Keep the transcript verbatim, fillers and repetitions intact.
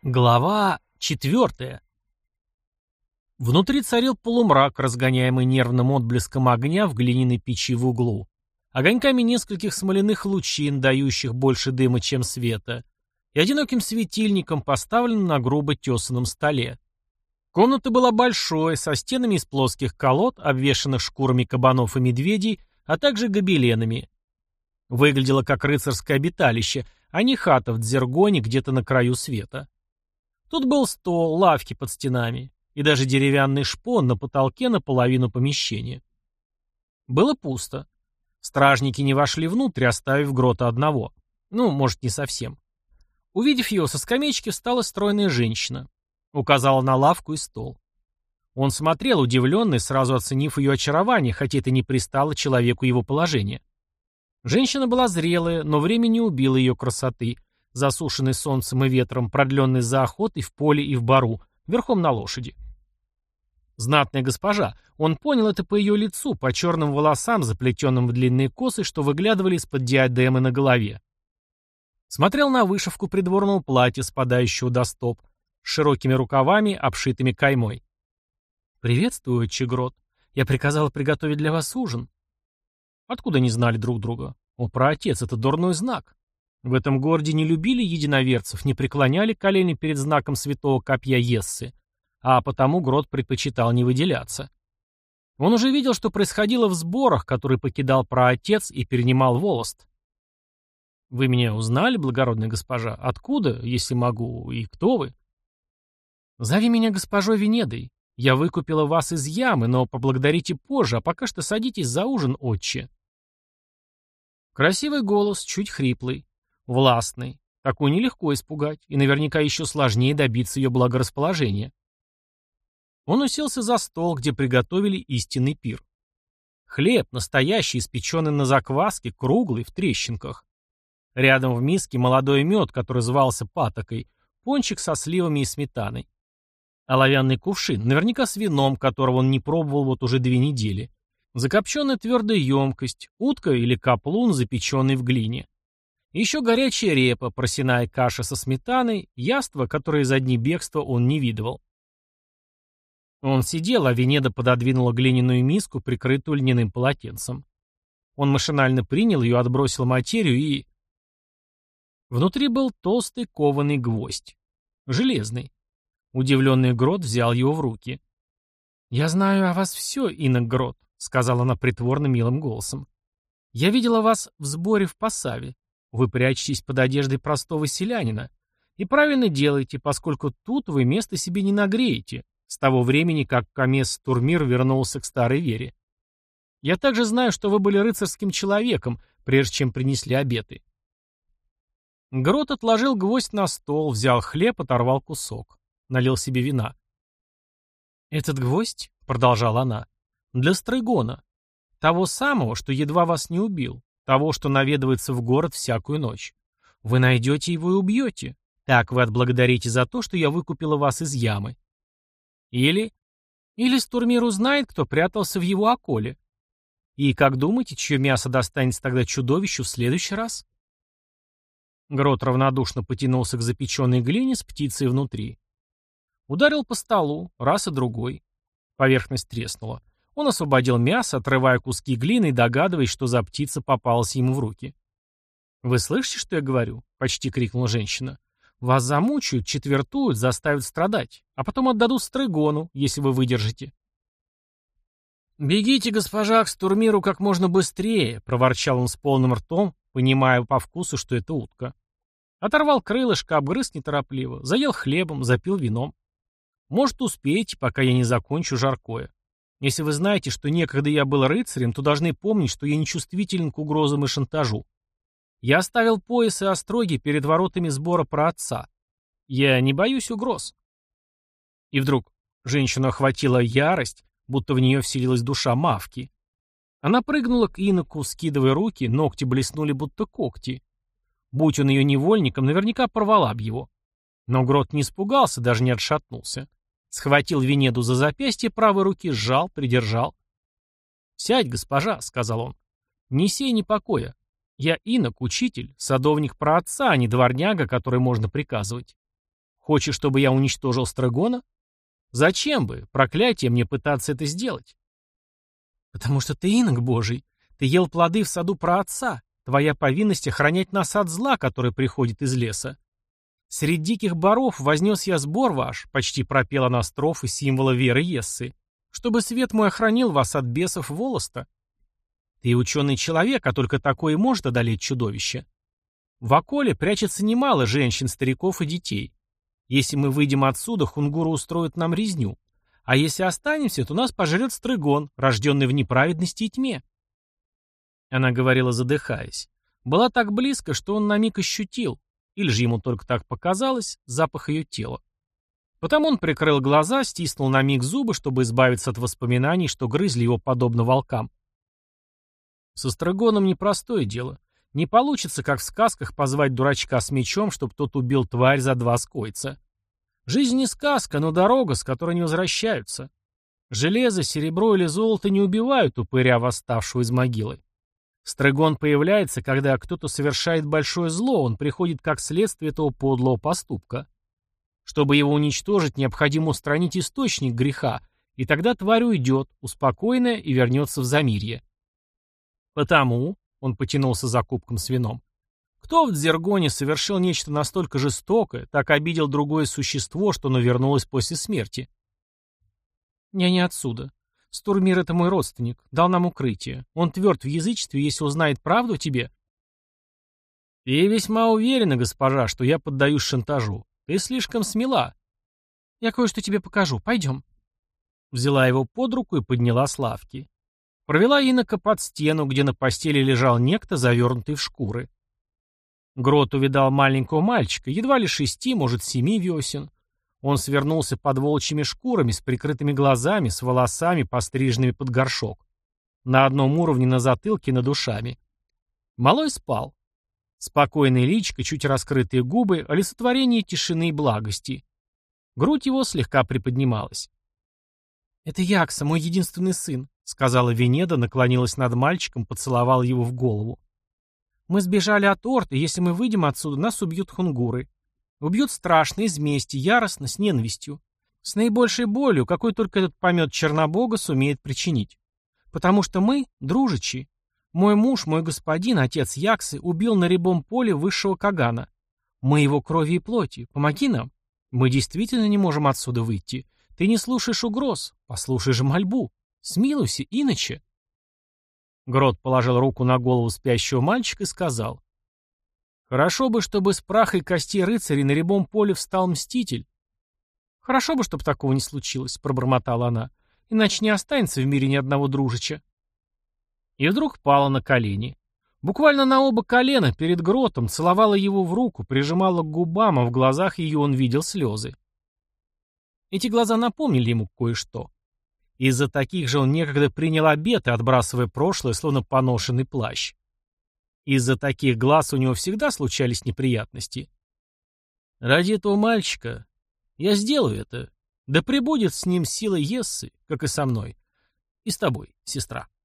Глава четвертая. Внутри царил полумрак, разгоняемый нервным отблеском огня в глиняной печи в углу, огоньками нескольких смоляных лучин, дающих больше дыма, чем света, и одиноким светильником, поставленным на грубо тесаном столе. Комната была большой, со стенами из плоских колод, обвешанных шкурами кабанов и медведей, а также гобеленами. Выглядело как рыцарское обиталище, а не хата в Дзергоне где-то на краю света. Тут был стол, лавки под стенами и даже деревянный шпон на потолке наполовину помещения. Было пусто. Стражники не вошли внутрь, оставив Грота одного. Ну, может, не совсем. Увидев его со скамеечки, встала стройная женщина. Указала на лавку и стол. Он смотрел, удивленный, сразу оценив ее очарование, хотя это не пристало человеку его положения. Женщина была зрелая, но время не убило ее красоты, засушенный солнцем и ветром, продленный за охотой в поле и в бару, верхом на лошади. Знатная госпожа, он понял это по ее лицу, по черным волосам, заплетенным в длинные косы, что выглядывали из-под диадемы на голове. Смотрел на вышивку придворного платья, спадающего до стоп, с широкими рукавами, обшитыми каймой. «Приветствую, отче Грот. Я приказала приготовить для вас ужин». Откуда не знали друг друга? О, праотец, это дурной знак. В этом городе не любили единоверцев, не преклоняли колени перед знаком святого копья Ессы, а потому Грот предпочитал не выделяться. Он уже видел, что происходило в сборах, которые покидал праотец и перенимал волост. «Вы меня узнали, благородная госпожа? Откуда, если могу, и кто вы?» «Зови меня госпожой Венедой. Я выкупила вас из ямы, но поблагодарите позже, а пока что садитесь за ужин, отче». Красивый голос, чуть хриплый. Властный. Такую нелегко испугать, и наверняка еще сложнее добиться ее благорасположения. Он уселся за стол, где приготовили истинный пир. Хлеб, настоящий, испеченный на закваске, круглый, в трещинках. Рядом в миске молодой мед, который звался патокой, пончик со сливами и сметаной. Оловянный кувшин, наверняка с вином, которого он не пробовал вот уже две недели. Закопченная твердая емкость, утка или каплун, запеченный в глине. Еще горячая репа, просяная каша со сметаной, яства, которые за дни бегства он не видывал. Он сидел, а Венеда пододвинула глиняную миску, прикрытую льняным полотенцем. Он машинально принял ее, отбросил материю и... Внутри был толстый кованый гвоздь. Железный. Удивленный Грот взял его в руки. «Я знаю о вас все, инок Грот», — сказала она притворно милым голосом. «Я видела вас в сборе в Посаве. Вы прячетесь под одеждой простого селянина. И правильно делаете, поскольку тут вы место себе не нагреете, с того времени, как Комес Турмир вернулся к старой вере. Я также знаю, что вы были рыцарским человеком, прежде чем принесли обеты». Грот отложил гвоздь на стол, взял хлеб, оторвал кусок. Налил себе вина. «Этот гвоздь, — продолжала она, — для Стрейгона, того самого, что едва вас не убил, того, что наведывается в город всякую ночь. Вы найдете его и убьете. Так вы отблагодарите за то, что я выкупила вас из ямы. Или... Или Стурмир узнает, кто прятался в его околе. И как думаете, чье мясо достанется тогда чудовищу в следующий раз?» Грот равнодушно потянулся к запеченной глине с птицей внутри. Ударил по столу, раз и другой. Поверхность треснула. Он освободил мясо, отрывая куски глины и догадываясь, что за птица попалась ему в руки. «Вы слышите, что я говорю?» — почти крикнула женщина. «Вас замучают, четвертуют, заставят страдать, а потом отдадут Стрейгону, если вы выдержите». «Бегите, госпожа, к Стурмиру как можно быстрее», — проворчал он с полным ртом, понимая по вкусу, что это утка. Оторвал крылышко, обгрыз неторопливо, заел хлебом, запил вином. «Может, успеете, пока я не закончу жаркое. Если вы знаете, что некогда я был рыцарем, то должны помнить, что я не чувствителен к угрозам и шантажу. Я оставил пояс и остроги перед воротами сбора праотца. Я не боюсь угроз». И вдруг женщину охватила ярость, будто в нее вселилась душа Мавки. Она прыгнула к иноку, скидывая руки, ногти блеснули, будто когти. Будь он ее невольником, наверняка порвала б его. Но Грот не испугался, даже не отшатнулся. Схватил Венеду за запястье правой руки, сжал, придержал. «Сядь, госпожа», — сказал он. «Ни сей, ни покоя. Я инок, учитель, садовник праотца, а не дворняга, который можно приказывать. Хочешь, чтобы я уничтожил Страгона? Зачем бы, проклятие, мне пытаться это сделать? Потому что ты инок Божий. Ты ел плоды в саду праотца. Твоя повинность охранять нас от зла, которое приходит из леса. Среди диких боров вознес я сбор ваш, почти пропел она строфы символа веры Ессы, чтобы свет мой охранил вас от бесов волоста. Ты ученый человек, а только такой и может одолеть чудовище. В околе прячется немало женщин, стариков и детей. Если мы выйдем отсюда, хунгуры устроят нам резню. А если останемся, то нас пожрет Стрыгон, рожденный в неправедности и тьме. Она говорила, задыхаясь. Была так близко, что он на миг ощутил, или же ему только так показалось, запах ее тела. Потому он прикрыл глаза, стиснул на миг зубы, чтобы избавиться от воспоминаний, что грызли его подобно волкам. Со Стрыгоном непростое дело. Не получится, как в сказках, позвать дурачка с мечом, чтобы тот убил тварь за два скойца. Жизнь не сказка, но дорога, с которой не возвращаются. Железо, серебро или золото не убивают упыря, восставшего из могилы. Стрыгон появляется, когда кто-то совершает большое зло, он приходит как следствие этого подлого поступка. Чтобы его уничтожить, необходимо устранить источник греха, и тогда тварь уйдет, успокоенная, и вернется в замирье. Потому, он потянулся за кубком с вином, кто в Дзергоне совершил нечто настолько жестокое, так обидел другое существо, что оно вернулось после смерти? Я не отсюда. Стурмир — это мой родственник, дал нам укрытие. Он тверд в язычестве, если узнает правду о тебе. Ты весьма уверена, госпожа, что я поддаюсь шантажу. Ты слишком смела. Я кое-что тебе покажу, пойдем. Взяла его под руку и подняла с лавки. Провела инока под стену, где на постели лежал некто, завернутый в шкуры. Грот увидал маленького мальчика, едва ли шести, может, семи весен. Он свернулся под волчьими шкурами, с прикрытыми глазами, с волосами, постриженными под горшок. На одном уровне на затылке, над ушами. Малой спал. Спокойное личико, чуть раскрытые губы, олицетворение тишины и благости. Грудь его слегка приподнималась. «Это Якса, мой единственный сын», — сказала Венеда, наклонилась над мальчиком, поцеловала его в голову. «Мы сбежали от Орд, и если мы выйдем отсюда, нас убьют хунгуры. Убьют страшно, из мести, яростно, с ненавистью. С наибольшей болью, какой только этот помет Чернобога сумеет причинить. Потому что мы — дружичи. Мой муж, мой господин, отец Яксы, убил на рябом поле высшего Кагана. Мы его крови и плоти. Помоги нам. Мы действительно не можем отсюда выйти. Ты не слушаешь угроз. Послушай же мольбу. Смилуйся, иначе». Грот положил руку на голову спящего мальчика и сказал: «Хорошо бы, чтобы с праха и костей рыцарей на рябом поле встал мститель». «Хорошо бы, чтобы такого не случилось», — пробормотала она, «иначе не останется в мире ни одного дружича». И вдруг пала на колени. Буквально на оба колена перед Гротом, целовала его в руку, прижимала к губам, а в глазах ее он видел слезы. Эти глаза напомнили ему кое-что. Из-за таких же он некогда принял обеты, отбрасывая прошлое, словно поношенный плащ. Из-за таких глаз у него всегда случались неприятности. Ради этого мальчика я сделаю это. Да пребудет с ним сила Ессы, как и со мной. И с тобой, сестра.